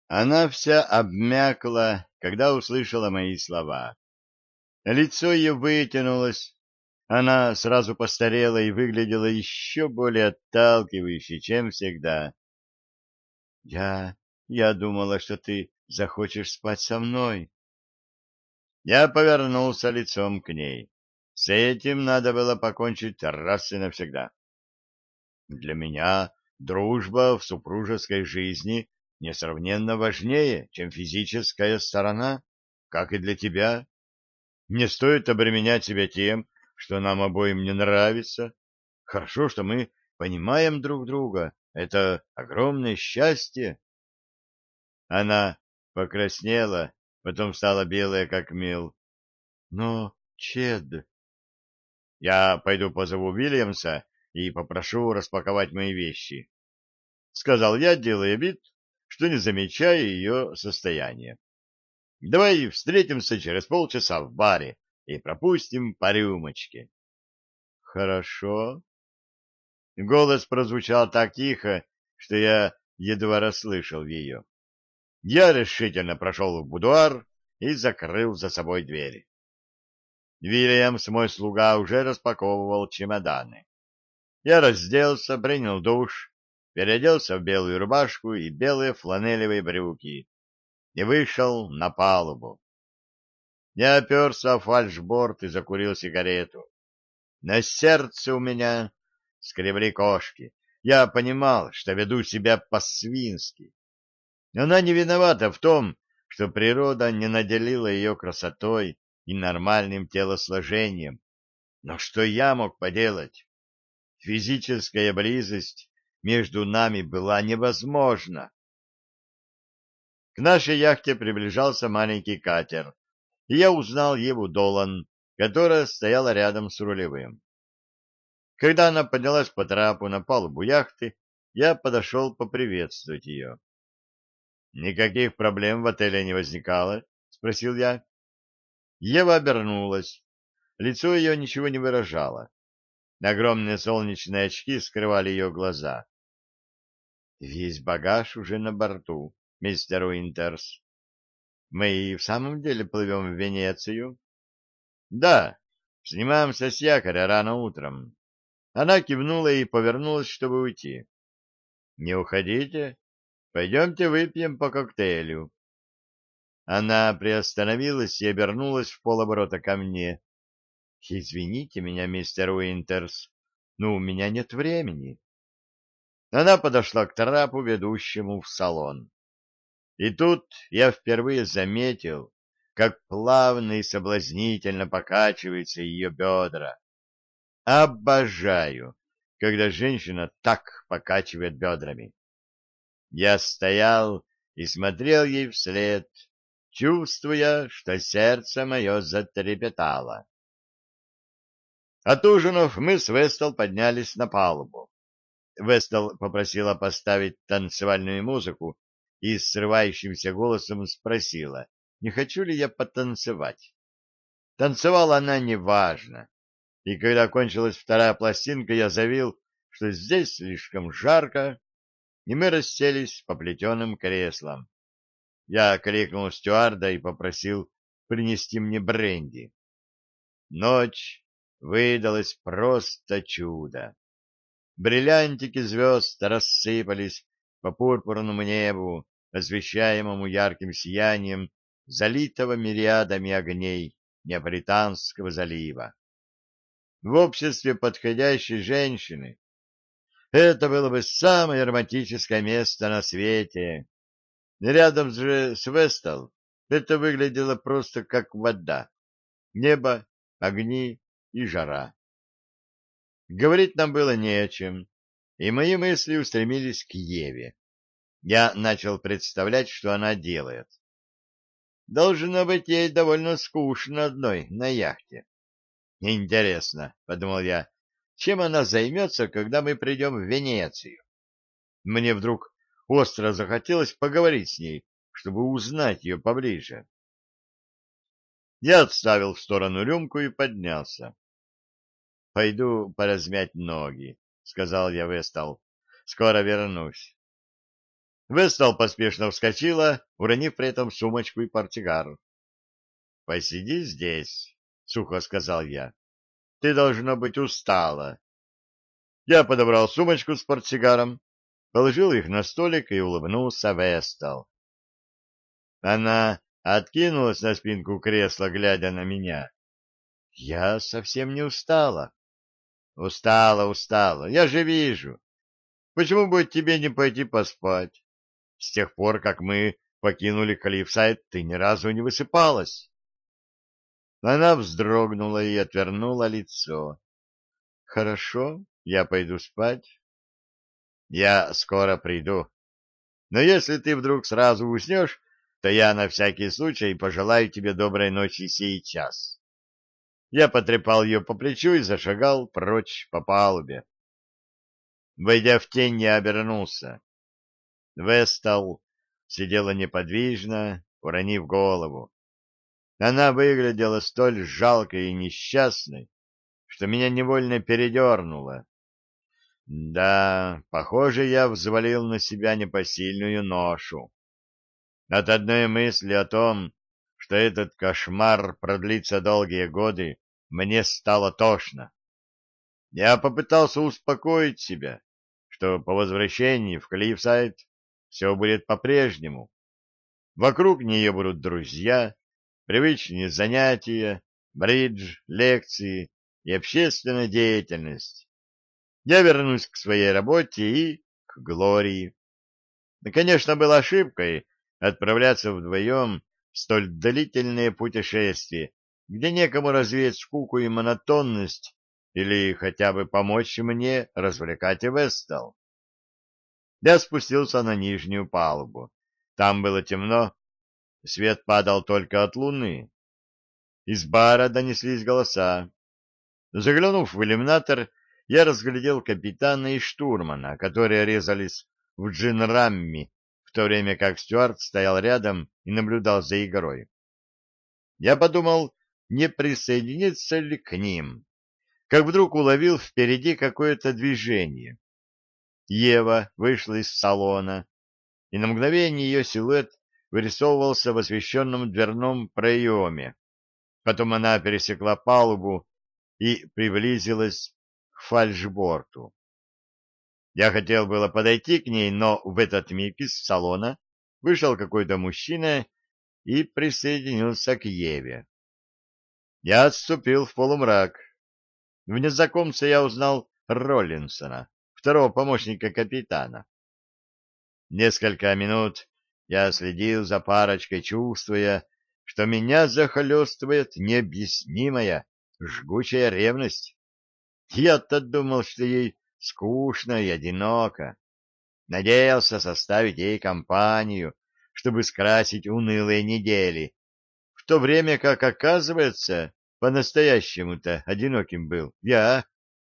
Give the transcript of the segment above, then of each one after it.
Она вся обмякла, когда услышала мои слова. Лицо ее вытянулось, она сразу постарела и выглядела еще более отталкивающе, чем всегда. «Я... я думала, что ты захочешь спать со мной». Я повернулся лицом к ней. С этим надо было покончить раз и навсегда. Для меня дружба в супружеской жизни несравненно важнее, чем физическая сторона, как и для тебя. Не стоит обременять себя тем, что нам обоим не нравится. Хорошо, что мы понимаем друг друга. Это огромное счастье. Она покраснела, потом стала белая, как мел. Но, Чед, я пойду позову Уильямса и попрошу распаковать мои вещи, — сказал я, делая вид, что не замечаю ее состояние. — Давай встретимся через полчаса в баре и пропустим по рюмочке. — Хорошо. Голос прозвучал так тихо, что я едва расслышал ее. Я решительно прошел в будуар и закрыл за собой дверь. Вильямс, мой слуга, уже распаковывал чемоданы. Я разделся, принял душ, переоделся в белую рубашку и белые фланелевые брюки и вышел на палубу. Я оперся о фальшборд и закурил сигарету. На сердце у меня скребли кошки. Я понимал, что веду себя по-свински. Она не виновата в том, что природа не наделила ее красотой и нормальным телосложением. Но что я мог поделать? Физическая близость между нами была невозможна. К нашей яхте приближался маленький катер, и я узнал Еву Долан, которая стояла рядом с рулевым. Когда она поднялась по трапу на палубу яхты, я подошел поприветствовать ее. «Никаких проблем в отеле не возникало?» — спросил я. Ева обернулась. Лицо ее ничего не выражало. Огромные солнечные очки скрывали ее глаза. «Весь багаж уже на борту, мистер Уинтерс. Мы и в самом деле плывем в Венецию?» «Да, снимаемся с якоря рано утром». Она кивнула и повернулась, чтобы уйти. «Не уходите. Пойдемте выпьем по коктейлю». Она приостановилась и обернулась в полоборота ко мне. «Извините меня, мистер Уинтерс, но у меня нет времени». Она подошла к трапу, ведущему в салон. И тут я впервые заметил, как плавно и соблазнительно покачиваются ее бедра. Обожаю, когда женщина так покачивает бедрами. Я стоял и смотрел ей вслед, чувствуя, что сердце мое затрепетало. Отужинав, мы с Вестел поднялись на палубу. Вестел попросила поставить танцевальную музыку и срывающимся голосом спросила, не хочу ли я потанцевать. Танцевала она неважно, и когда кончилась вторая пластинка, я заявил, что здесь слишком жарко, и мы расселись по плетеным креслам. Я кликнул стюарда и попросил принести мне бренди. Ночь выдалась просто чудо. Бриллиантики звезд рассыпались по пурпурному небу, освещаемому ярким сиянием залитого мириадами огней Неаполитанского залива. В обществе подходящей женщины это было бы самое романтическое место на свете. Рядом же с Вестал это выглядело просто как вода, небо, огни и жара. Говорить нам было не о чем, и мои мысли устремились к Еве. Я начал представлять, что она делает. Должно быть ей довольно скучно одной на яхте. Интересно, — подумал я, — чем она займется, когда мы придем в Венецию? Мне вдруг остро захотелось поговорить с ней, чтобы узнать ее поближе. Я отставил в сторону рюмку и поднялся. — Пойду поразмять ноги, — сказал я Вестал. — Скоро вернусь. Вестал поспешно вскочила, уронив при этом сумочку и портсигар. — Посиди здесь, — сухо сказал я. — Ты, должно быть, устала. Я подобрал сумочку с портсигаром, положил их на столик и улыбнулся Вестал. Она откинулась на спинку кресла, глядя на меня. — Я совсем не устала. — Устала, устала, я же вижу. Почему бы тебе не пойти поспать? С тех пор, как мы покинули Клиффсайд, ты ни разу не высыпалась. Она вздрогнула и отвернула лицо. — Хорошо, я пойду спать. — Я скоро приду. Но если ты вдруг сразу уснешь, то я на всякий случай пожелаю тебе доброй ночи сейчас. Я потрепал ее по плечу и зашагал прочь по палубе. Войдя в тень, я обернулся. Вестал сидела неподвижно, уронив голову. Она выглядела столь жалкой и несчастной, что меня невольно передернуло. Да, похоже, я взвалил на себя непосильную ношу. От одной мысли о том, что этот кошмар продлится долгие годы, мне стало тошно. Я попытался успокоить себя, что по возвращении в Клиффсайд все будет по-прежнему. Вокруг нее будут друзья, привычные занятия, бридж, лекции и общественная деятельность. Я вернусь к своей работе и к Глории. Конечно, было ошибкой отправляться вдвоем в столь длительное путешествие, где некому развеять скуку и монотонность или хотя бы помочь мне развлекать Вестал. Я спустился на нижнюю палубу. Там было темно, свет падал только от луны. Из бара донеслись голоса. Заглянув в иллюминатор, я разглядел капитана и штурмана, которые резались в джин-рамми, в то время как Стюарт стоял рядом и наблюдал за игрой. Я подумал, не присоединиться ли к ним, как вдруг уловил впереди какое-то движение. Ева вышла из салона, и на мгновение ее силуэт вырисовывался в освещенном дверном проеме. Потом она пересекла палубу и приблизилась к фальшборту. Я хотел было подойти к ней, но в этот миг из салона вышел какой-то мужчина и присоединился к Еве. Я отступил в полумрак. В незнакомце я узнал Роллинсона, второго помощника капитана. Несколько минут я следил за парочкой, чувствуя, что меня захлестывает необъяснимая, жгучая ревность. Я-то думал, что ей скучно и одиноко. Надеялся составить ей компанию, чтобы скрасить унылые недели, в то время как, оказывается, по-настоящему-то одиноким был я.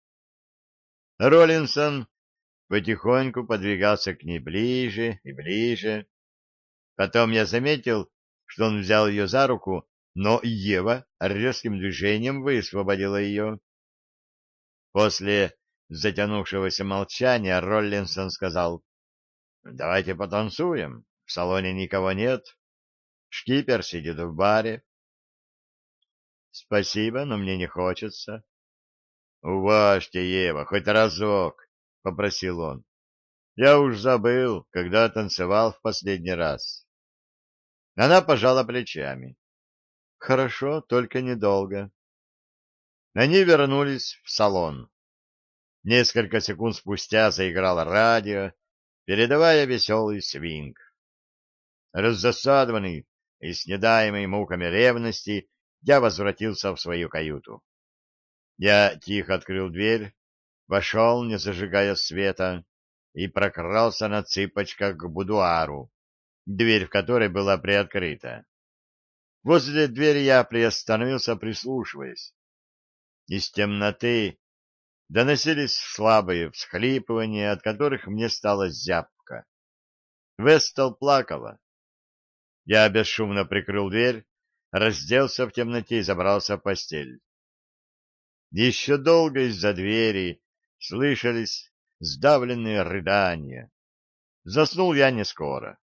Роллинсон потихоньку подвигался к ней ближе и ближе. Потом я заметил, что он взял ее за руку, но Ева резким движением высвободила ее. После затянувшегося молчания Роллинсон сказал: «Давайте потанцуем. В салоне никого нет. Шкипер сидит в баре». «Спасибо, но мне не хочется». «Уважьте, Ева, хоть разок», — попросил он. «Я уж забыл, когда танцевал в последний раз». Она пожала плечами. «Хорошо, только недолго». Они вернулись в салон. Несколько секунд спустя заиграло радио, передавая веселый свинг. Раздосадованный и снедаемый муками ревности, я возвратился в свою каюту. Я тихо открыл дверь, вошел, не зажигая света, и прокрался на цыпочках к будуару, дверь в которой была приоткрыта. Возле двери я приостановился, прислушиваясь. Из темноты доносились слабые всхлипывания, от которых мне стало зябко. Вестал плакала. Я бесшумно прикрыл дверь, разделся в темноте и забрался в постель. Еще долго из-за двери слышались сдавленные рыдания. Заснул я не скоро.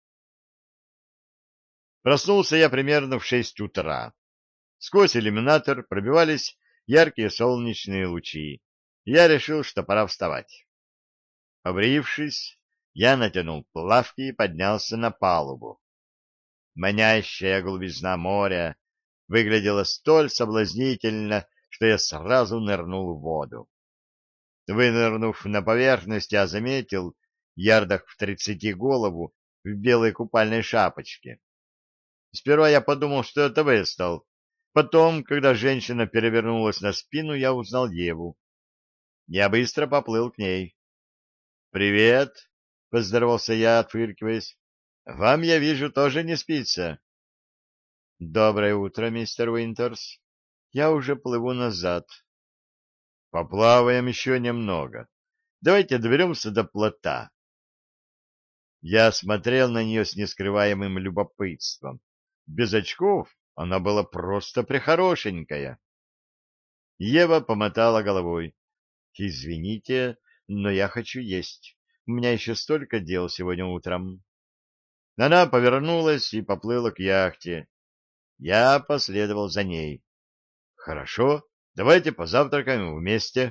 Проснулся я примерно в 6 утра. Сквозь иллюминатор пробивались яркие солнечные лучи. Я решил, что пора вставать. Побрившись, я натянул плавки и поднялся на палубу. Манящая глубизна моря выглядела столь соблазнительно, что я сразу нырнул в воду. Вынырнув на поверхность, я заметил ярдах в 30 голову в белой купальной шапочке. Сперва я подумал, что это Вестал. Потом, когда женщина перевернулась на спину, я узнал Еву. Я быстро поплыл к ней. «Привет!» — поздоровался я, отфыркиваясь. «Вам, я вижу, тоже не спится». «Доброе утро, мистер Уинтерс. Я уже плыву назад». «Поплаваем еще немного. Давайте доберемся до плота». Я смотрел на нее с нескрываемым любопытством. Без очков она была просто прехорошенькая. Ева помотала головой. «Извините, но я хочу есть. У меня еще столько дел сегодня утром». Она повернулась и поплыла к яхте. Я последовал за ней. «Хорошо, давайте позавтракаем вместе».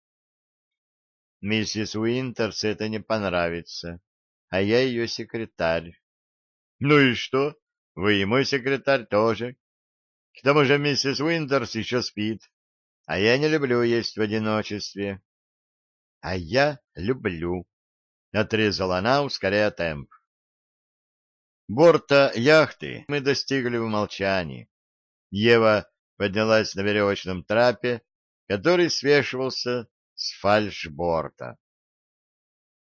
Миссис Уинтерс это не понравится, а я ее секретарь. «Ну и что? Вы и мой секретарь тоже. К тому же миссис Уинтерс еще спит, а я не люблю есть в одиночестве». «А я люблю», — отрезала она, ускоряя темп. Борта яхты мы достигли в молчании. Ева поднялась на веревочном трапе, который свешивался с фальшборта.